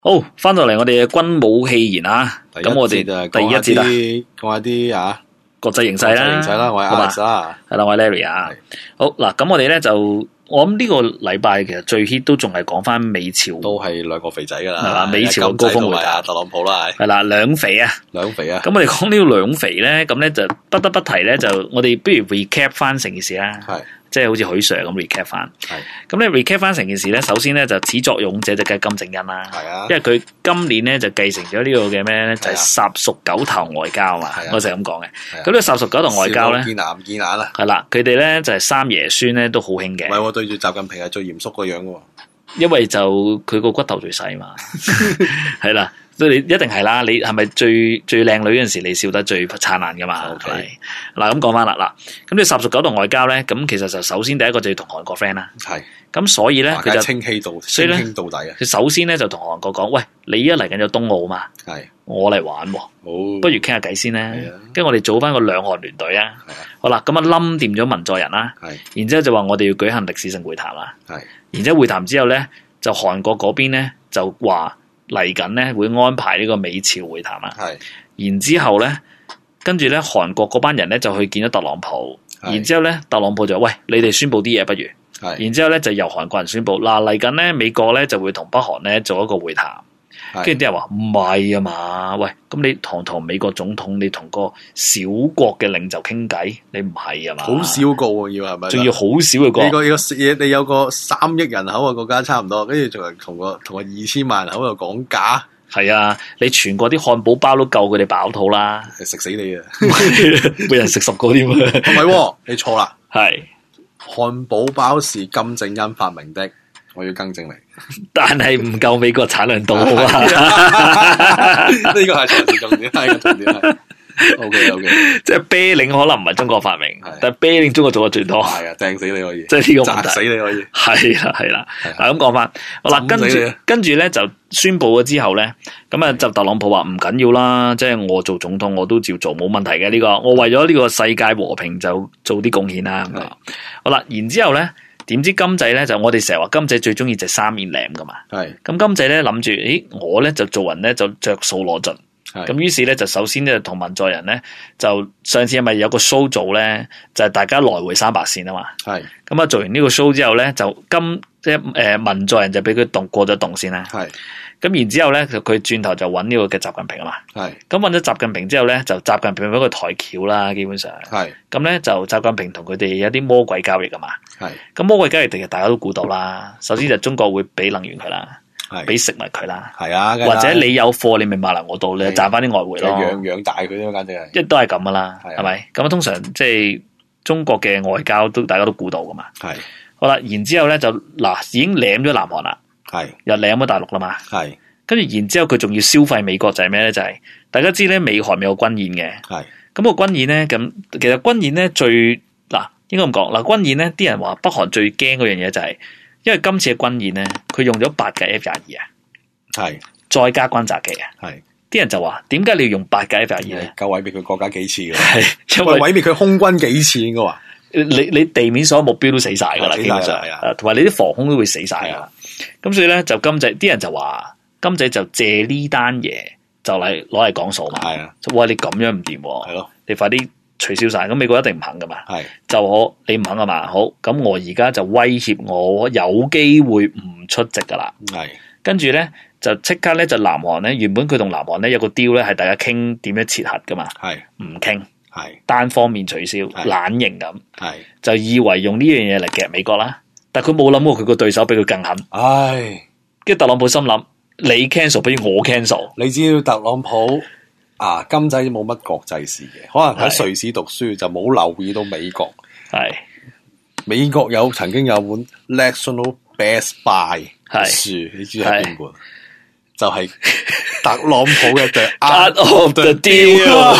好，翻到嚟我哋嘅軍武戲言啊，咁我哋第一節啦， 講下啲國際形勢啦， 我係 Alex 啦， 係啦，我係 Larry 啊。好嗱，咁我哋咧就，我諗呢個禮拜其實最 hit 都仲係講翻美朝， 都係兩個肥仔噶啦， 係嘛？美朝嘅高峰會談， 特朗普啦， 係啦，兩肥啊，咁我哋講呢個兩肥咧，咁咧就不得不提咧，就我哋不如 recap 翻成件事啦，係。即係好似許 Sir 咁 recap 翻，咁咧 recap 翻成件事咧，首先咧就始作俑者就梗係金正恩啦，因為佢今年咧就繼承咗呢個嘅咩咧，就係十屬九頭外交嘛，我成日咁講嘅。咁呢個十屬九頭外交咧， 見牙唔見眼啦， 係啦，佢哋咧就係三爺孫咧都好興嘅。 唔係，對住習近平係最嚴肅個樣嘅喎， 因為就佢個骨頭最細嘛，係啦。所以你一定係啦，你係咪最靚女嗰陣時，你笑得最燦爛噶嘛？係嗱咁講翻啦，嗱咁你十屬九頭外交咧，咁其實就首先第一個就要同韓國 friend 啦，係咁所以咧佢就清氣到底啊！佢首先咧就同韓國講，喂，你而家嚟緊有冬奧嘛？係我嚟玩，不如傾下偈先咧。跟住我哋組翻個兩韓聯隊啊，好啦，咁啊冧掂咗文在寅啦，然之後就話我哋要舉行歷史性會談啦，然之後會談之後咧，就韓國嗰邊咧就話。嚟緊咧會安排呢個美朝會談啦，然之後咧，跟住咧韓國嗰班人咧就去見咗特朗普，然之後咧特朗普就話喂，你哋宣佈啲嘢不如，然之後咧就由韓國人宣佈，嗱嚟緊咧美國咧就會同北韓咧做一個會談，跟住啲人話唔係啊嘛，喂，咁你同美國總統，你同個小國嘅領袖傾偈，你唔係啊嘛？好少個喎，要係咪？ 仲要好少嘅個， 你有個3億人口嘅國家差唔多，跟住仲係同個2000萬人口又講價，係啊！你全國啲漢堡包都夠佢哋飽肚啦， 食死你啊！ 每人食10個添，唔係，你錯啦， 係漢堡包是金正恩發明的。我要更正你， 但係唔夠美國產量到啊！ 呢個係長線重點，係個重點係。OK， 即係啤令可能唔係中國發明，但係啤令中國做得最多。 係啊，掟死你可以， 即係呢個問題， 砸死你可以。 係啦。嗱咁講翻，好啦，跟住咧就宣布咗之後咧，咁啊就特朗普話唔緊要啦，即係我做總統我都照做，冇問題嘅呢個，我為咗呢個世界和平就做啲貢獻啦。好啦，然之後咧。點知金仔咧就我哋成日話金仔最中意就三面舐噶嘛，咁金仔咧諗住，咦我咧就做人咧就着數攞盡，咁於是咧就首先咧同文在寅咧就上次係咪有個 show 做咧，就係大家來回300線啊嘛，咁啊做完呢個 show 之後咧就即係文在寅就俾佢過咗洞先啦。咁然之後咧，佢轉頭就揾呢個嘅習近平啊嘛。咁揾咗習近平之後咧，就習近平俾佢抬轎啦，基本上。咁咧就習近平同佢哋有啲魔鬼交易啊嘛。咁魔鬼交易其實大家都估到啦。首先就中國會俾能源佢啦，俾食物佢啦。或者你有貨，你咪賣嚟我度，你就賺翻啲外匯咯。養大佢咯，簡直係。都係咁噶啦，係咪？咁通常即係中國嘅外交都大家都估到噶嘛。好啦，然之後咧就已經舐咗南韓啦。又舐咗大陸啦嘛，跟住然之後佢仲要消費美國就係咩咧？就係大家知咧，美韓咪有軍演嘅，咁個軍演咧，咁其實軍演咧應該咁講嗱，軍演咧啲人話北韓最驚嗰樣嘢就係，因為今次嘅軍演咧，佢用咗8架F-22啊，再加轟炸機啊，啲人就話點解你要用8架F-22咧？夠毀滅佢國家幾次嘅，因為毀滅佢空軍幾次應該話。你地面所有目標都死晒噶啦，基本上，同埋你啲防空都會死晒噶啦。咁所以咧就金仔啲人就話金仔就借呢單嘢就攞嚟講數嘛。喂，你咁樣唔掂，你快啲取消晒。咁美國一定唔肯噶嘛。就你唔肯啊嘛。好，咁我而家就威脅我有機會唔出席噶啦。跟住咧就即刻咧就南韓咧，原本佢同南韓咧有個 deal 咧係大家傾點樣切核噶嘛。唔傾。單方面取消，懶型咁，就以為用呢樣嘢嚟夾美國啦，但佢冇諗過佢個對手比佢更狠。跟住特朗普心諗，你 cancel 不如我 cancel。你知道特朗普金仔冇乜國際視野，可能喺瑞士讀書就冇留意到美國。美國曾經有本 National Best Buy 書，你知係邊本？就係特朗普嘅 The Art of the Deal。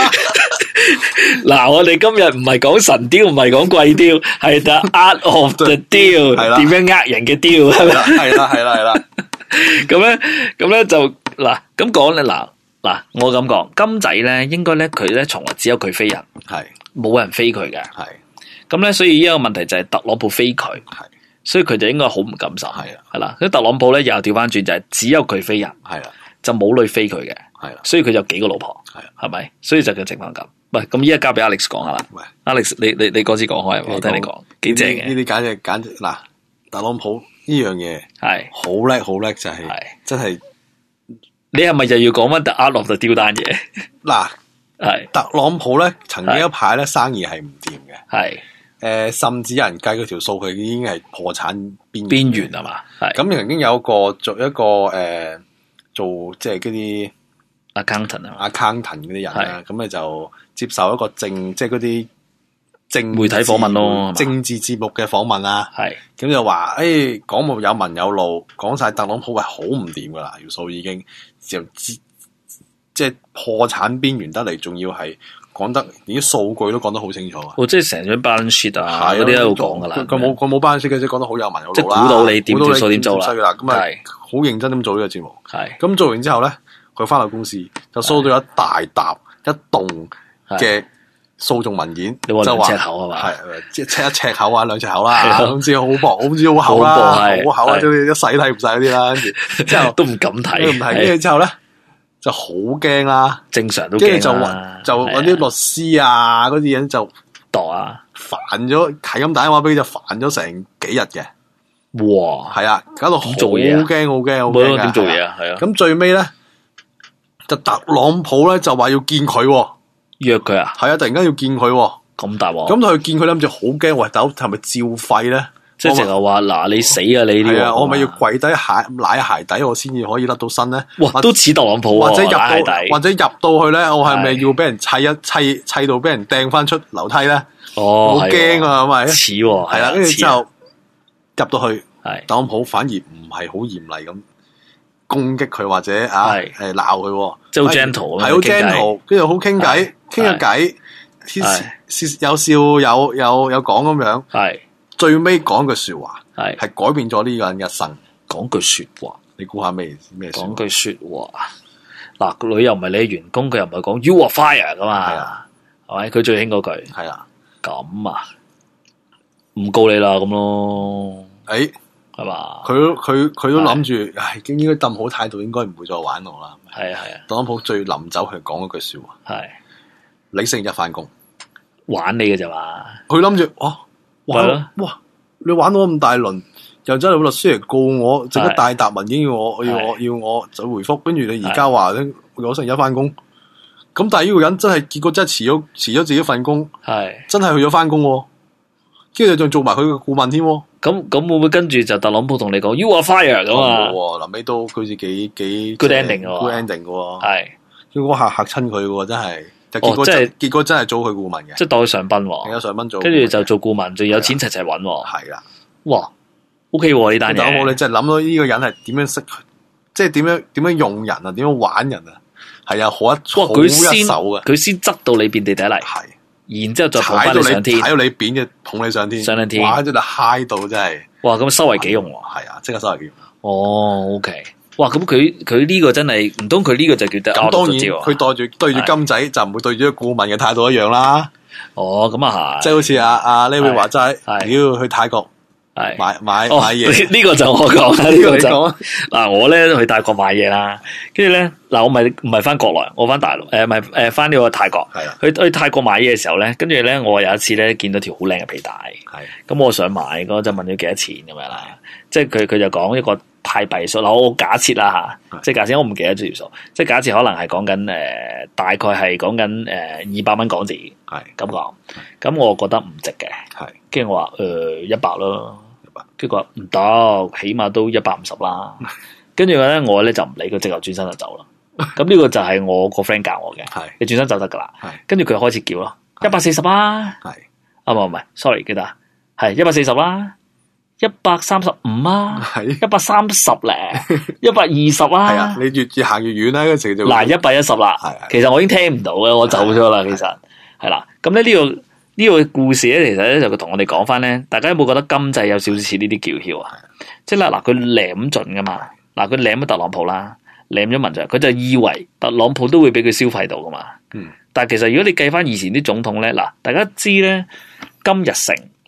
嗱，我哋今日唔係講神雕，唔係講貴雕，係 The Art of the Deal， 點樣呃人嘅雕，係咪？係啦。咁咧就咁講咧，我咁講，金仔咧應該咧佢咧從來只有佢飛人，冇人飛佢嘅，咁咧所以呢個問題就係特朗普飛佢， 所以佢就應該好唔甘心。 係啊， 係啦。咁特朗普咧又調翻轉就係只有佢飛人， 係啦， 就冇女飛佢嘅， 係啦， 所以佢就幾個老婆，係咪？所以就個情況咁。喂，咁依家交俾 Alex 講下啦。 喂 ，Alex，你嗰次講開，我聽你講幾正嘅。 呢啲簡直嗱，特朗普呢樣嘢係好叻就係真係。 你係咪就要講翻 The Art of the Deal 單嘢？ 嗱， 係特朗普咧曾經一排咧生意係唔掂嘅， 係甚至有人計佢條數，佢已經係破產邊緣係嘛？係咁曾經有做即係嗰啲 accountant 啊 accountant 嗰啲人啦，咁咧就接受一個即係嗰啲媒體訪問咯， 政治節目嘅訪問啦， 係咁就話講冇有文有路，講晒特朗普係好唔掂噶啦，條數已經就即係破產邊緣得嚟，仲要係講得連啲數據都講得好清楚啊！ 即係成張 balance sheet 啊，嗰啲喺度講噶啦。 佢冇 balance sheet 嘅，即係講得好有文有路啦。 即係估到你點條數點做啦。 咁啊，好認真咁做呢個節目。 係咁做完之後咧，佢翻到公司就收到一大沓一棟嘅訴訟文件， 就話尺口係嘛？ 係即係一尺口啊，兩尺口啦，唔知好薄，唔知好厚啦，好厚啊，即係一洗睇唔晒嗰啲啦。跟住之後都唔敢睇， 唔睇。跟住之後咧。就好驚啦， 正常都驚啦。 就揾啲律師啊，嗰啲人就度啊， 煩咗，係咁打電話俾佢就煩咗成幾日嘅。 哇， 係啊，搞到好驚，好驚，好驚。 冇咯，點做嘢啊？係啊。 咁最尾咧，就特朗普咧就話要見佢， 約佢啊？ 係啊，突然間要見佢， 咁大鑊。 咁佢見佢諗住好驚，喂，大佬係咪照肺咧？ 即係淨係話嗱，你死啊你呢個， 我咪要跪低舐鞋底，我先至可以甩到身咧。 哇，都似特朗普或者入到去咧，我係咪要俾人砌到俾人掟翻出樓梯咧？ 哦， 好驚啊，咁咪似係啦，跟住之後入到去，特朗普反而唔係好嚴厲咁攻擊佢或者鬧佢， 即係好 gentle， 係好 gentle，跟住好傾偈，傾下偈，有笑有講咁樣， 係。 最尾講句說話， 係改變咗呢個人一生。 講句說話， 你估下咩？ 講句說話，嗱，個女又唔係你員工，佢又唔係講 You are fired 噶嘛？係啊，係咪？佢最興嗰句係啊。 咁啊，唔告你啦，咁咯。係嘛？ 佢都諗住，應該抌好態度，應該唔會再玩我啦。 係啊。 特朗普最臨走係講嗰句說話，係你星期一翻工， 玩你嘅咋嘛？ 佢諗住哇！你玩到咁大輪，又真係律師嚟告我，整一大沓文件要我就回覆，跟住你而家話咧，我星期一翻工，咁但係呢個人真係結果真係辭咗自己份工，真係去咗翻工，跟住仲做埋佢嘅顧問添。 咁會唔會跟住就特朗普同你講 You are fired 咁啊？ 臨尾都佢自己幾 good ending 嘅 ，good ending 嘅， 係， 結果嚇親佢嘅真係。結果真係做佢顧問嘅， 即係當佢上賓喎， 有上賓做， 跟住就做顧問，仲有錢齊齊揾喎。 係啦， 哇，OK 喎呢單嘢。 特朗普你真係諗到呢個人係點樣識，即係點樣用人啊，點樣玩人啊，係啊，好一手嘅。 佢先執到你遍地底泥，係，然之後再捧翻你上天， 踩到你扁嘅捧你上天， 上天， 哇！真係嗨到真係， 哇！咁收為己用喎， 係啊，即刻收為己用。 哦，OK。哇！咁佢呢個真係唔通佢呢個就叫得？ 咁當然佢對住金仔就唔會對住個顧問嘅態度一樣啦。 哦，咁啊係， 即係好似阿呢位話齋，要去泰國買嘢。 呢個就我講啦，呢個就嗱我咧去泰國買嘢啦，跟住咧嗱我唔係翻國內，我翻大陸唔係翻呢個泰國。係啊，去泰國買嘢嘅時候咧，跟住咧我有一次咧見到條好靚嘅皮帶，係咁我想買，嗰就問咗幾多錢咁樣啦。即係佢就講一個泰幣數，嗱我假設啦吓，即係假設我唔記得條數，即係假設可能係講緊大概係講緊200蚊港紙，係咁講，咁我覺得唔值嘅，係，跟住我話100咯，跟住佢話唔得，起碼都150啦，跟住咧我咧就唔理佢，直頭轉身就走啦。咁呢個就係我個 friend 教我嘅，係你轉身走得噶啦，係，跟住佢開始叫咯，140啦，係，啊唔係 ，sorry 記得係140啦。135啊，130咧，120啊， 係啊，你越行越遠咧，嗰時就嗱110啦，係，其實我已經聽唔到嘅，我走咗啦，其實係啦，咁咧呢個故事咧，其實咧就同我哋講翻咧，大家有冇覺得金仔有少少似呢啲叫囂啊？即係啦，嗱佢舐盡噶嘛，嗱佢舐咗特朗普啦，舐咗民進，佢就以為特朗普都會俾佢消費到噶嘛，但係其實如果你計翻以前啲總統咧，嗱大家知咧金日成。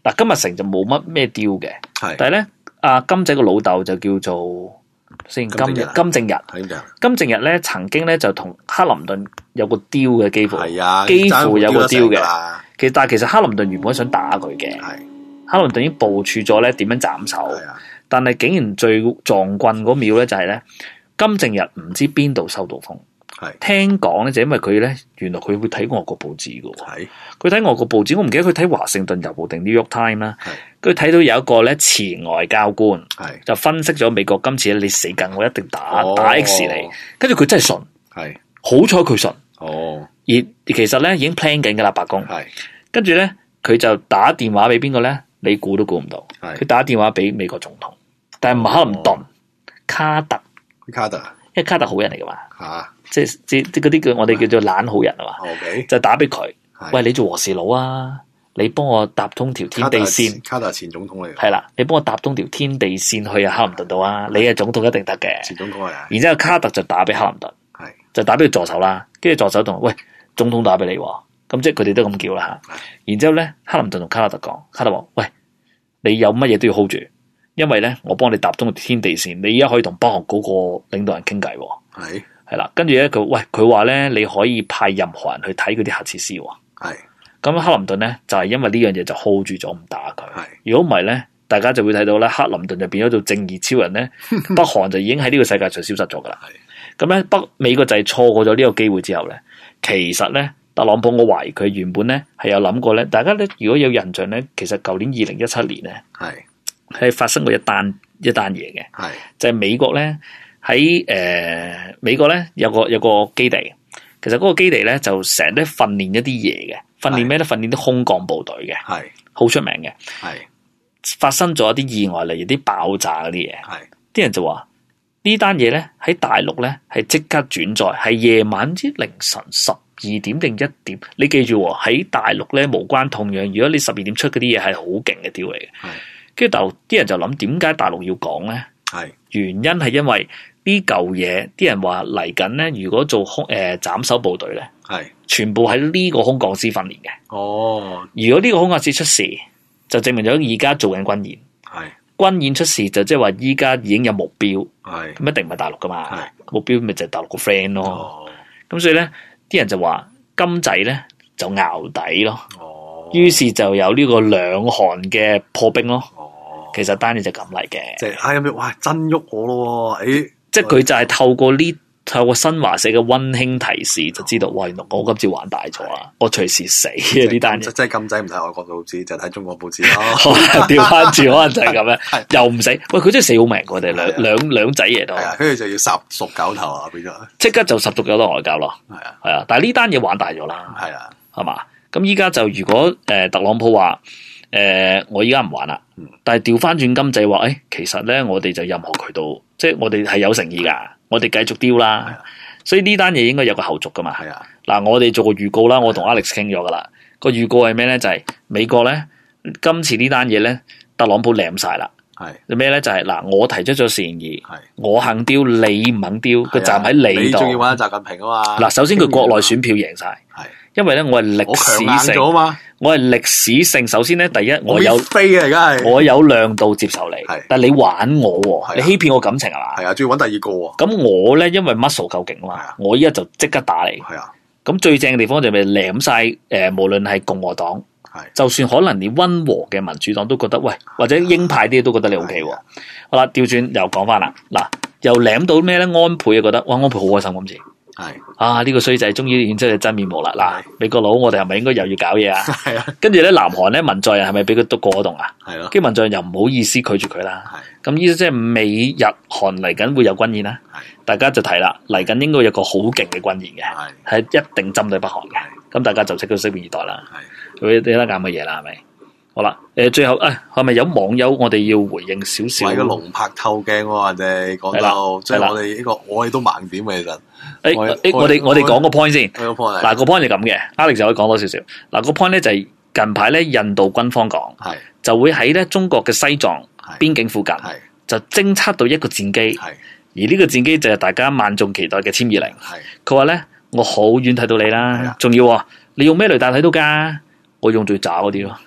嗱，金日成就冇乜咩雕嘅， 係， 但係咧阿金仔個老豆就叫做先金正日。金正日咧曾經咧就同克林頓有個雕嘅，幾乎係啊， 幾乎有個雕嘅。但係其實克林頓原本想打佢嘅，克林頓已經部署咗咧點樣斬首，但係竟然最撞棍嗰秒咧就係咧金正日唔知邊度收到風。聽講咧就因為佢咧，原來佢會睇外國報紙嘅。佢睇外國報紙，我唔記得佢睇華盛頓郵報定 New York Times 啦。佢睇到有一個咧前外交官，就分析咗美國今次你死梗，我一定打 X 你。跟住佢真係信，好彩佢信。而其實咧已經 plan 緊噶啦，白宮。跟住咧佢就打電話俾邊個咧？你估都估唔到。佢打電話俾美國總統，但係唔係克林頓，卡特。因為卡特好人嚟噶嘛。即嗰啲叫我哋叫做懶好人啊嘛，就打俾佢，喂，你做和事佬啊，你幫我搭通條天地線。卡特前總統嚟嘅，係啦，你幫我搭通條天地線去克林頓度啊，你係總統一定得嘅。前總統係啊。然之後卡特就打俾克林頓，就打俾佢助手啦，跟住助手同喂總統打俾你，咁即係佢哋都咁叫啦吓。然之後咧，克林頓同卡特講，卡特話喂，你有乜嘢都要 hold 住，因為咧我幫你搭通條天地線，你而家可以同北韓嗰個領導人傾偈。係啦，跟住咧佢話咧你可以派任何人去睇嗰啲核設施。咁克林頓咧就係因為呢樣嘢就 hold 住咗唔打佢。如果唔係咧，大家就會睇到咧克林頓就變咗做正義超人咧，北韓就已經喺呢個世界上消失咗噶啦。咁咧美國就係錯過咗呢個機會之後咧，其實咧特朗普我懷疑佢原本咧係有諗過咧，大家咧如果有印象咧，其實舊年2017年咧係發生過一單嘢嘅，就係美國咧。喺美國咧有個基地，其實嗰個基地咧就成日都訓練一啲嘢嘅，訓練咩咧？訓練啲空降部隊嘅，好出名嘅。發生咗一啲意外，例如啲爆炸嗰啲嘢，啲人就話呢單嘢咧喺大陸咧係即刻轉載，係夜晚之凌晨12點定1點。你記住喺大陸咧無關痛癢，如果你12點出嗰啲嘢係好勁嘅雕嚟嘅。跟住啲人就諗點解大陸要講咧？原因係因為呢嚿嘢，啲人話嚟緊咧，如果做斬首部隊咧，全部喺呢個空降師訓練嘅。如果呢個空降師出事，就證明咗而家做緊軍演。軍演出事就即係話依家已經有目標，咁一定唔係大陸噶嘛。目標咪就係大陸個 friend 咯。咁所以咧，啲人就話金仔咧就淆底咯。於是就有呢個兩韓嘅破冰咯。其實單嘢就咁嚟嘅， 即係哇真喐我咯， 即係佢就係透過新華社嘅溫馨提示，就知道喂，原來我今次玩大咗啦，我隨時死啊！呢單嘢即係金仔唔睇外國報紙，就睇中國報紙咯。 調翻轉可能就係咁樣，又唔死。喂，佢真係死好命，我哋兩仔嘢都。 跟住就要十熟九頭啊，變咗。 即刻就十足有得外交咯。係啊，但係呢單嘢玩大咗啦。係嘛？咁依家就如果特朗普話我依家唔玩啦，但係調翻轉金仔話其實咧我哋就任何渠道，即係我哋係有誠意噶，我哋繼續丟啦。所以呢單嘢應該有個後續噶嘛。嗱，我哋做個預告啦，我同 Alex 傾咗噶啦。個預告係咩咧？就係美國咧今次呢單嘢咧，特朗普舐晒啦。咩咧？就係嗱，我提出咗善意，我肯丟，你唔肯丟，個站喺你度。 你仲要玩習近平啊嘛？ 嗱，首先佢國內選票贏晒，因為咧我係歷史性，我係歷史性。首先咧，第一我有飛嘅，而家係我有亮度接受你，但係你玩我，你欺騙我感情係嘛？ 係啊，仲要揾第二個。咁我咧因為 muscle 夠勁啊嘛，我依家就即刻打你。咁最正嘅地方就係舐晒無論係共和黨，就算可能你溫和嘅民主黨都覺得喂，或者鷹派啲都覺得你 OK。好啦，調轉又講翻啦，嗱，又舐到咩咧？安倍啊覺得哇，安倍好開心今次。呢個衰仔終於現出佢真面目啦！嗱，美國佬，我哋係咪應該又要搞嘢啊？跟住咧，南韓咧，文在寅係咪俾佢督過洞啊？跟住文在寅又唔好意思拒絕佢啦。咁意思即係美日韓嚟緊會有軍演啦。大家就睇啦，嚟緊應該有個好勁嘅軍演嘅，係一定針對北韓嘅。咁大家就即刻拭目以待啦。會睇得啱嘅嘢啦，係咪？好啦，最後係咪有網友我哋要回應少少？ 係個龍拍透鏡喎，人哋講到即係我哋呢個，我哋都盲點嘅其實。 我哋講個 point 先。嗱，個 point 係咁嘅 ，Alex 就可以講多少少。嗱，個 point 咧就係近排咧印度軍方講，就會喺咧中國嘅西藏邊境附近，就偵測到一個戰機，而呢個戰機就係大家萬眾期待嘅殲20。佢話咧，我好遠睇到你啦，仲要你用咩雷達睇到㗎？我用最渣嗰啲咯。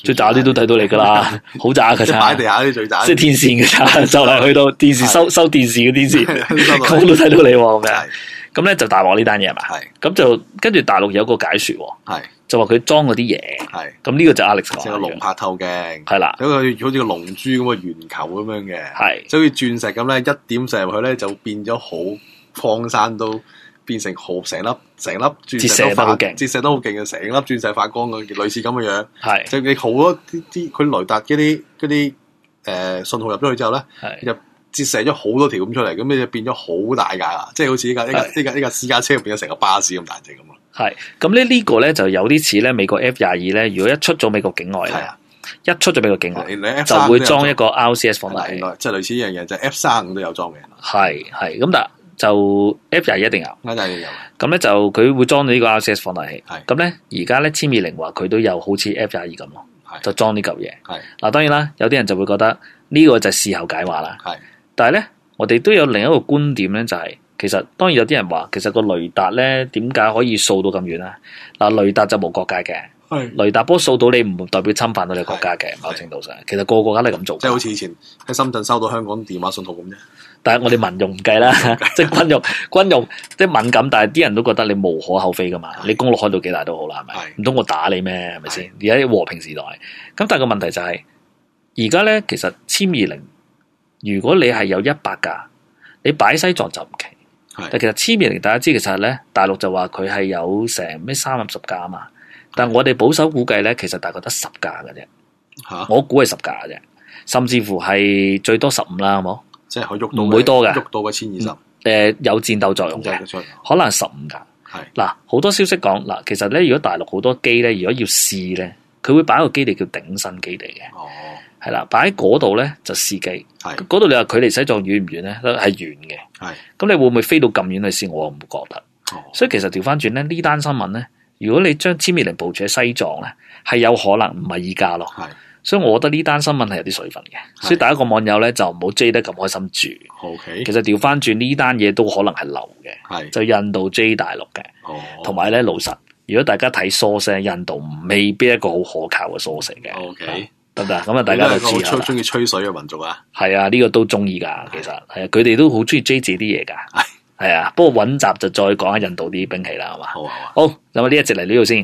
最渣啲都睇到你噶啦，好渣噶咋， 擺地下啲最渣， 即係天線嘅咋，就嚟去到電視收電視嘅電視，咁都睇到你咁樣。咁咧就大鑊呢單嘢係嘛？係。咁就跟住大陸有個解說，係就話佢裝嗰啲嘢，係咁呢個就 Alex 講，即係個龍拍透鏡，係啦，有個好似個龍珠咁嘅圓球咁樣嘅，係，即係好似鑽石咁咧，一點射入去咧就變咗好擴散到變成成粒鑽石都發勁，折射得好勁嘅，成粒鑽石發光嘅，類似咁嘅樣，係，即係你好多啲佢雷達嗰啲信號入咗去之後咧，入。折射咗好多條咁出嚟，咁你就變咗好大架啦，即係好似呢架私家車變咗成個巴士咁大隻咁咯。係，咁呢個咧就有啲似咧美國 F-22咧，如果一出咗美國境外咧，一出咗美國境外，就會裝一個 RCS 放大器，即係類似呢樣嘢，就 F-35都有裝嘅。係，咁但就 F-22一定有，一定有。咁咧就佢會裝到呢個 RCS 放大器。咁咧而家咧1020話佢都有好似 F-22咁咯，就裝呢嚿嘢。嗱，當然啦，有啲人就會覺得呢個就係事後解話啦。但係咧，我哋都有另一個觀點咧，就係其實當然有啲人話，其實個雷達咧點解可以掃到咁遠咧？嗱，雷達就冇國界嘅，雷達波掃到你唔代表侵犯到你國家嘅，某程度上，其實個個國家都係咁做，即係好似以前喺深圳收到香港電話信號咁啫。但係我哋民用唔計啦，即係軍用即係敏感，但係啲人都覺得你無可厚非噶嘛。你公路開到幾大都好啦，係咪？唔通我打你咩？係咪先？而家和平時代，咁但係個問題就係而家咧，其實1020。如果你係有100架，你擺西藏就唔奇。但其實1020大家知，其實咧大陸就話佢係有成咩30架啊嘛。但我哋保守估計咧，其實大概得10架嘅啫。我估係10架嘅啫，甚至乎係最多15啦，好冇？即係可以喐到，唔會多嘅，喐到嘅1020。有戰鬥作用嘅，可能15架。嗱，好多消息講嗱，其實咧，如果大陸好多機咧，如果要試咧，佢會擺個基地叫頂新基地嘅。係啦，擺喺嗰度咧就試機，嗰度你話距離西藏遠唔遠咧？係遠嘅。咁你會唔會飛到咁遠去試？我唔覺得。所以其實調翻轉咧，呢單新聞咧，如果你將1020部署喺西藏咧，係有可能唔係依家咯。所以我覺得呢單新聞係有啲水分嘅。所以第一個網友咧就唔好追得咁開心住。其實調翻轉呢單嘢都可能係流嘅，就印度追大陸嘅。同埋咧老實，如果大家睇 source，印度未必一個好可靠嘅 source 嘅。得唔得？咁啊，大家就知啦。中意吹水嘅民族啊，係啊，呢個都中意噶。其實係啊，佢哋都好中意追自己啲嘢噶。係啊，不過揾集就再講下印度啲兵器啦，係嘛。好，咁啊呢一節嚟呢度先。